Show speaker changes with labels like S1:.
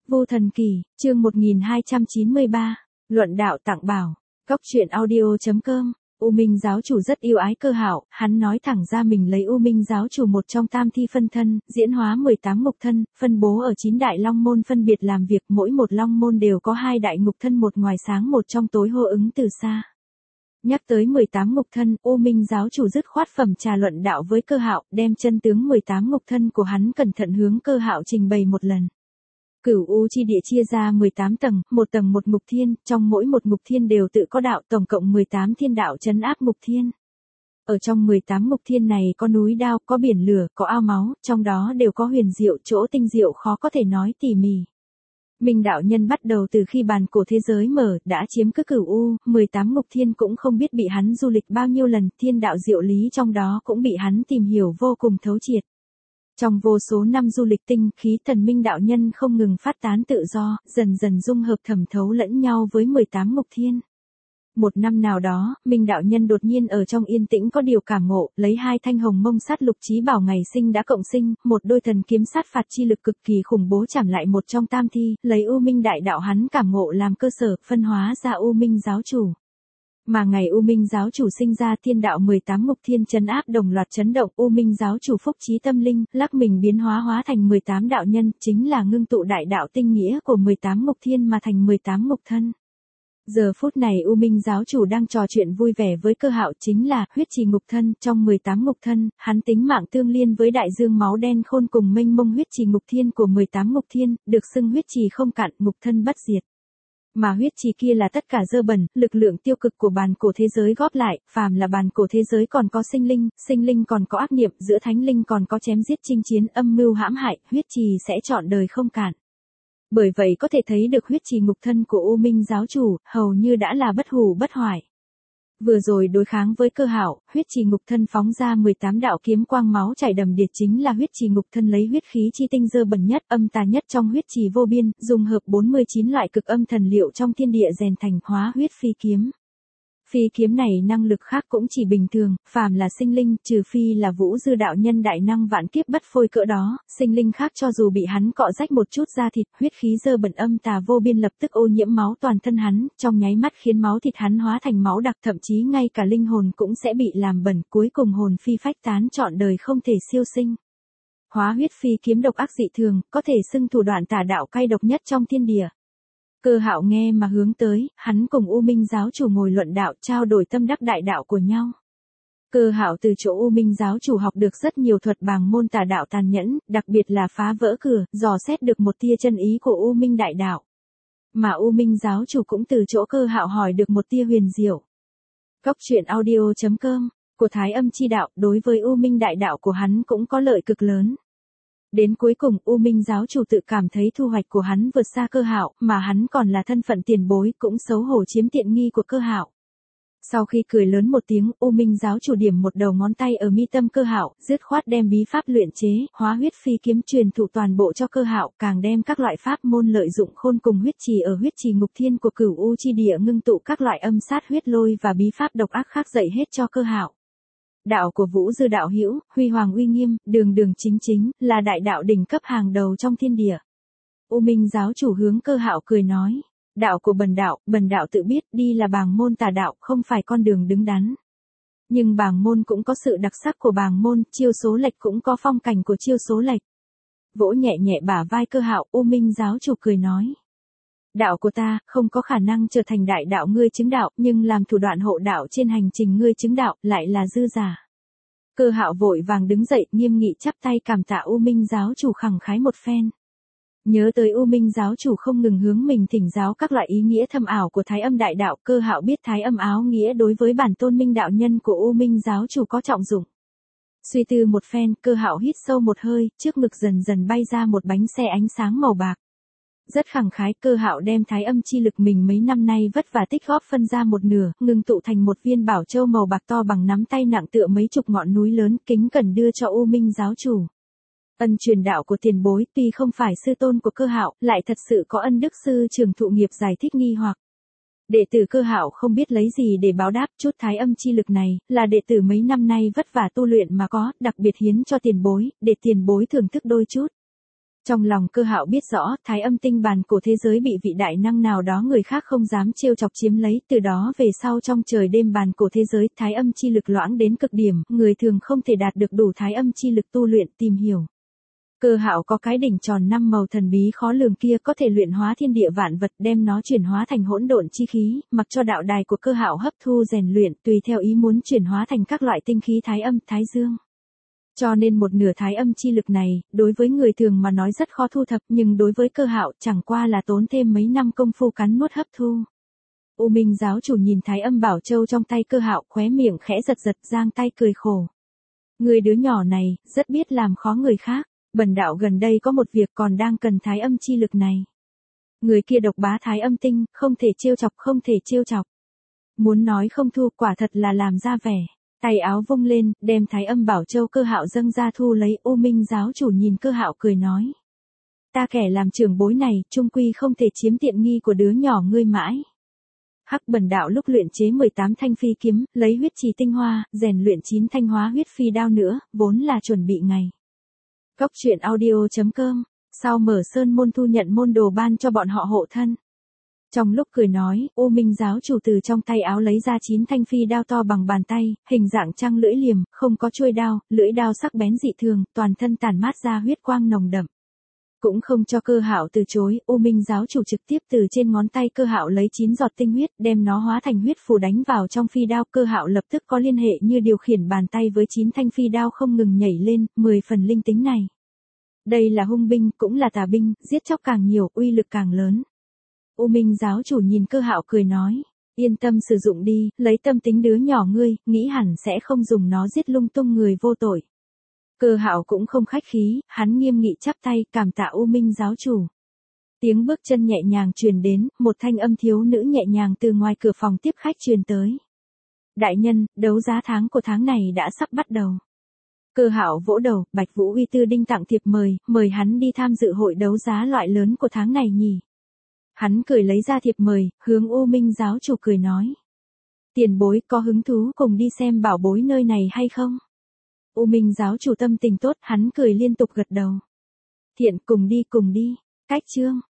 S1: Vô Thần Kỳ, chương 1293, Luận đạo tặng bảo, Cóc truyện audio.com. U Minh giáo chủ rất yêu ái Cơ Hạo, hắn nói thẳng ra mình lấy U Minh giáo chủ một trong tam thi phân thân, diễn hóa 18 ngục thân, phân bố ở 9 đại long môn phân biệt làm việc, mỗi một long môn đều có 2 đại ngục thân, một ngoài sáng một trong tối, hô ứng từ xa. Nhắc tới 18 ngục thân, U Minh giáo chủ dứt khoát phẩm trà luận đạo với Cơ Hạo, đem chân tướng 18 ngục thân của hắn cẩn thận hướng Cơ Hạo trình bày một lần. Cửu U chi địa chia ra 18 tầng, một tầng một ngục thiên, trong mỗi một ngục thiên đều tự có đạo, tổng cộng 18 thiên đạo trấn áp ngục thiên. Ở trong 18 ngục thiên này có núi đao, có biển lửa, có ao máu, trong đó đều có huyền diệu, chỗ tinh diệu khó có thể nói tỉ mỉ. Minh đạo nhân bắt đầu từ khi bàn cổ thế giới mở, đã chiếm cứ Cửu U, 18 ngục thiên cũng không biết bị hắn du lịch bao nhiêu lần, thiên đạo diệu lý trong đó cũng bị hắn tìm hiểu vô cùng thấu triệt. Trong vô số năm du lịch tinh khí, thần Minh đạo nhân không ngừng phát tán tự do, dần dần dung hợp thẩm thấu lẫn nhau với 18 ngục thiên. Một năm nào đó, Minh đạo nhân đột nhiên ở trong yên tĩnh có điều cảm ngộ, lấy 2 thanh hồng mông sát lục chí bảo ngày sinh đã cộng sinh, một đôi thần kiếm sát phạt chi lực cực kỳ khủng bố chảm lại một trong tam thi, lấy U Minh đại đạo hắn cảm ngộ làm cơ sở, phân hóa ra U Minh giáo chủ. Mà ngày U Minh giáo chủ sinh ra, thiên đạo 18 ngục thiên trấn áp đồng loạt chấn động, U Minh giáo chủ phúc trí tâm linh, lắc mình biến hóa thành 18 đạo nhân, chính là ngưng tụ đại đạo tinh nghĩa của 18 ngục thiên mà thành 18 ngục thân. Giờ phút này U Minh giáo chủ đang trò chuyện vui vẻ với Cơ Hạo, chính là huyết trì ngục thân, trong 18 ngục thân, hắn tính mạng tương liên với đại dương máu đen khôn cùng mênh mông huyết trì ngục thiên của 18 ngục thiên, được xưng huyết trì không cạn, ngục thân bất diệt. Mà huyết trì kia là tất cả dơ bẩn, lực lượng tiêu cực của bàn cổ thế giới góp lại, phàm là bàn cổ thế giới còn có sinh linh còn có ác niệm, giữa thánh linh còn có chém giết chinh chiến, âm mưu hãm hại, huyết trì sẽ trọn đời không cạn. Bởi vậy có thể thấy được huyết trì ngục thân của U Minh giáo chủ, hầu như đã là bất hủ bất hoại. Vừa rồi đối kháng với Cơ Hạo, huyết trì ngục thân phóng ra 18 đạo kiếm quang máu chảy đầm đìa, chính là huyết trì ngục thân lấy huyết khí chi tinh dơ bẩn nhất, âm tà nhất trong huyết trì vô biên, dùng hợp 49 loại cực âm thần liệu trong thiên địa rèn thành hóa huyết phi kiếm. Phi kiếm này năng lực khác cũng chỉ bình thường, phàm là sinh linh, trừ phi là Vũ Dư đạo nhân đại năng vạn kiếp bất phôi cỡ đó, sinh linh khác cho dù bị hắn cọ rách một chút da thịt, huyết khí dơ bẩn âm tà vô biên lập tức ô nhiễm máu toàn thân hắn, trong nháy mắt khiến máu thịt hắn hóa thành máu đặc, thậm chí ngay cả linh hồn cũng sẽ bị làm bẩn, cuối cùng hồn phi phách tán, trọn đời không thể siêu sinh. Hóa huyết phi kiếm độc ác dị thường, có thể xưng thủ đoạn tà đạo cay độc nhất trong thiên địa. Cơ Hạo nghe mà hướng tới, hắn cùng U Minh giáo chủ ngồi luận đạo, trao đổi tâm đắc đại đạo của nhau. Cơ Hạo từ chỗ U Minh giáo chủ học được rất nhiều thuật bàng môn tà đạo tàn nhẫn, đặc biệt là phá vỡ cửa, dò xét được một tia chân ý của U Minh đại đạo. Mà U Minh giáo chủ cũng từ chỗ Cơ Hạo hỏi được một tia huyền diệu. Cóc truyện audio.com, của Thái Âm chi đạo, đối với U Minh đại đạo của hắn cũng có lợi cực lớn. Đến cuối cùng, U Minh giáo chủ tự cảm thấy thu hoạch của hắn vượt xa Cơ Hạo, mà hắn còn là thân phận tiền bối, cũng xấu hổ chiếm tiện nghi của Cơ Hạo. Sau khi cười lớn một tiếng, U Minh giáo chủ điểm một đầu ngón tay ở mi tâm Cơ Hạo, dứt khoát đem bí pháp luyện chế, hóa huyết phi kiếm truyền thụ toàn bộ cho Cơ Hạo, càng đem các loại pháp môn lợi dụng khôn cùng huyết trì ở huyết trì ngục thiên của Cửu U chi địa ngưng tụ các loại âm sát huyết lôi và bí pháp độc ác khác dạy hết cho Cơ Hạo. Đạo của Vũ Dư đạo hữu, huy hoàng uy nghiêm, đường đường chính chính, là đại đạo đỉnh cấp hàng đầu trong thiên địa. U Minh giáo chủ hướng Cơ Hạo cười nói, đạo của bần đạo tự biết đi là bàng môn tà đạo, không phải con đường đứng đắn. Nhưng bàng môn cũng có sự đặc sắc của bàng môn, chiêu số lệch cũng có phong cảnh của chiêu số lệch. Vỗ nhẹ nhẹ bả vai Cơ Hạo, U Minh giáo chủ cười nói. Đạo của ta, không có khả năng trở thành đại đạo ngươi chứng đạo, nhưng làm thủ đoạn hộ đạo trên hành trình ngươi chứng đạo, lại là dư giả. Cơ Hạo vội vàng đứng dậy, nghiêm nghị chắp tay cảm tạ U Minh giáo chủ khẳng khái một phen. Nhớ tới U Minh giáo chủ không ngừng hướng mình thỉnh giáo các loại ý nghĩa thâm ảo của Thái Âm đại đạo, Cơ Hạo biết Thái Âm áo nghĩa đối với bản tôn Minh đạo nhân của U Minh giáo chủ có trọng dụng. Suy tư một phen, Cơ Hạo hít sâu một hơi, trước ngực dần dần bay ra một bánh xe ánh sáng màu bạc. Rất khẳng khái, Cơ Hạo đem Thái Âm chi lực mình mấy năm nay vất vả tích góp phân ra một nửa, ngưng tụ thành một viên bảo châu màu bạc to bằng nắm tay nặng tựa mấy chục ngọn núi lớn, kính cẩn đưa cho U Minh giáo chủ. Ân truyền đạo của tiền bối, tuy không phải sư tôn của Cơ Hạo, lại thật sự có ân đức sư trường thụ nghiệp giải thích nghi hoặc. Đệ tử Cơ Hạo không biết lấy gì để báo đáp, chút Thái Âm chi lực này, là đệ tử mấy năm nay vất vả tu luyện mà có, đặc biệt hiến cho tiền bối, để tiền bối thưởng thức đôi chút. Trong lòng Cơ Hạo biết rõ, Thái Âm tinh bàn cổ thế giới bị vị đại năng nào đó người khác không dám trêu chọc chiếm lấy, từ đó về sau trong trời đêm bàn cổ thế giới, Thái Âm chi lực loãng đến cực điểm, người thường không thể đạt được đủ Thái Âm chi lực tu luyện tìm hiểu. Cơ Hạo có cái đỉnh tròn 5 màu thần bí khó lường kia có thể luyện hóa thiên địa vạn vật, đem nó chuyển hóa thành hỗn độn chi khí, mặc cho đạo đài của Cơ Hạo hấp thu rèn luyện, tùy theo ý muốn chuyển hóa thành các loại tinh khí Thái Âm, Thái Dương. Cho nên một nửa Thái Âm chi lực này, đối với người thường mà nói rất khó thu thập, nhưng đối với Cơ Hạo chẳng qua là tốn thêm mấy năm công phu cắn nuốt hấp thu. U Minh giáo chủ nhìn Thái Âm bảo châu trong tay Cơ Hạo, khóe miệng khẽ giật giật, giang tay cười khổ. Người đứa nhỏ này, rất biết làm khó người khác, bần đạo gần đây có một việc còn đang cần Thái Âm chi lực này. Người kia độc bá Thái Âm tinh, không thể trêu chọc, không thể trêu chọc. Muốn nói không thu, quả thật là làm ra vẻ. Tay áo vung lên, đem Thái Âm bảo châu Cơ Hạo dâng ra thu lấy. U Minh giáo chủ nhìn Cơ Hạo cười nói. Ta kẻ làm trưởng bối này, trung quy không thể chiếm tiện nghi của đứa nhỏ ngươi mãi. Hắc bần đạo lúc luyện chế 18 thanh phi kiếm, lấy huyết trì tinh hoa, rèn luyện 9 thanh hóa huyết phi đao nữa, vốn là chuẩn bị ngày. Cốc truyện audio.com, sau mở sơn môn thu nhận môn đồ ban cho bọn họ hộ thân. Trong lúc cười nói, U Minh giáo chủ từ trong tay áo lấy ra 9 thanh phi đao to bằng bàn tay, hình dạng trăng lưỡi liềm, không có chuôi đao, lưỡi đao sắc bén dị thường, toàn thân tản mát ra huyết quang nồng đậm. Cũng không cho Cơ Hạo từ chối, U Minh giáo chủ trực tiếp từ trên ngón tay Cơ Hạo lấy 9 giọt tinh huyết, đem nó hóa thành huyết phù đánh vào trong phi đao. Cơ Hạo lập tức có liên hệ như điều khiển bàn tay với 9 thanh phi đao không ngừng nhảy lên, 10 phần linh tính này. Đây là hung binh, cũng là tà binh, giết chóc càng nhiều, uy lực càng lớn. U Minh giáo chủ nhìn Cơ Hạo cười nói, yên tâm sử dụng đi, lấy tâm tính đứa nhỏ ngươi, nghĩ hẳn sẽ không dùng nó giết lung tung người vô tội. Cơ Hạo cũng không khách khí, hắn nghiêm nghị chắp tay, cảm tạ U Minh giáo chủ. Tiếng bước chân nhẹ nhàng truyền đến, một thanh âm thiếu nữ nhẹ nhàng từ ngoài cửa phòng tiếp khách truyền tới. Đại nhân, đấu giá tháng của tháng này đã sắp bắt đầu. Cơ Hạo vỗ đầu, Bạch Vũ Uy Tư Đinh tặng thiệp mời hắn đi tham dự hội đấu giá loại lớn của tháng này nhỉ. Hắn cười lấy ra thiệp mời, hướng U Minh giáo chủ cười nói. Tiền bối có hứng thú cùng đi xem bảo bối nơi này hay không? U Minh giáo chủ tâm tình tốt, hắn cười liên tục gật đầu. Thiện, cùng đi. Cách chương.